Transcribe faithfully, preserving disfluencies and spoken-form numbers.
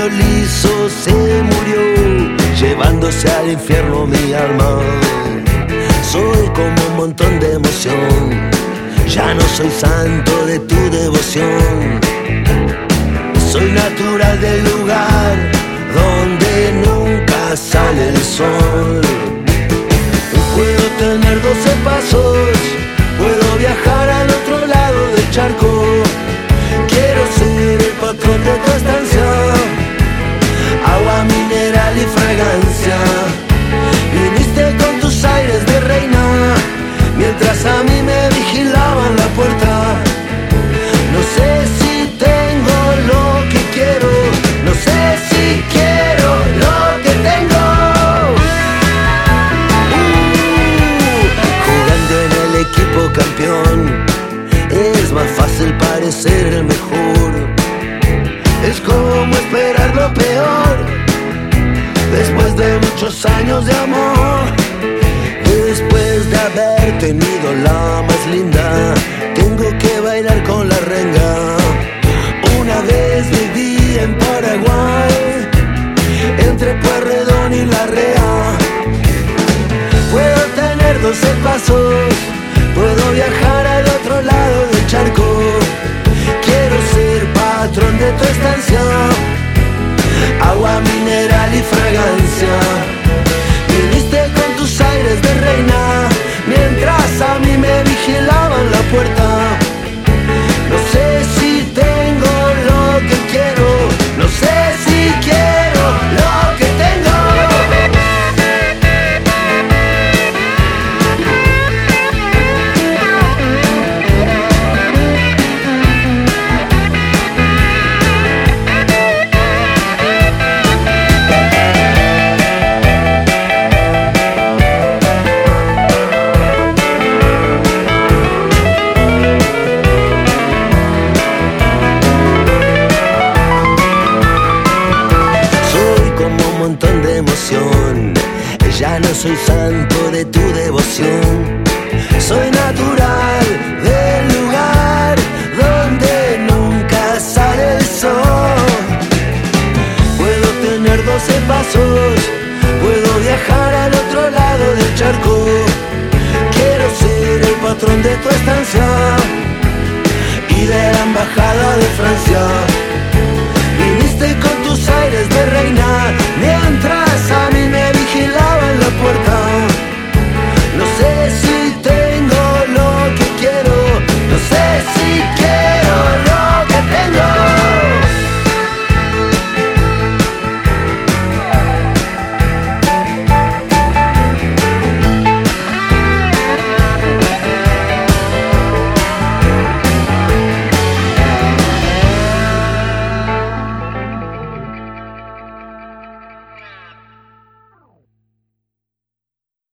liso se murió, llevándose al infierno mi alma. Soy como un montón de emoción, ya no soy santo de tu devoción. Soy natural del lugar donde nunca sale el sol. Puedo tener doce pasos, puedo viajar al otro lado del charco. Quiero ser el patrón de tu estancia, agua mineral y fragancia. Viniste con tus aires de reina, mientras a mí me vigilaban la puerta. No sé si tengo lo que quiero, no sé si quiero lo que tengo. Uh, jugando en el equipo campeón, es más fácil parecer el mejor. Es como esperar lo peor, después de muchos años de amor. Después de haber tenido la más linda, tengo que bailar con la renga. Una vez viví en Paraguay, entre Pueyrredón y La Rea. Puedo tener doce pasos, puedo viajar al otro lado del charco. Quiero ser patrón de tu estancia, agua mineral y fragancia. Viniste con tus aires de reina, mientras a mí me vigilaban la puerta. No sé si tengo lo que quiero, no sé si quiero lo que tengo. Ya no soy santo de tu devoción, soy natural del lugar donde nunca sale el sol. Puedo tener doce pasos, puedo viajar al otro lado del charco. Quiero ser el patrón de tu estancia y de la embajada de Francia.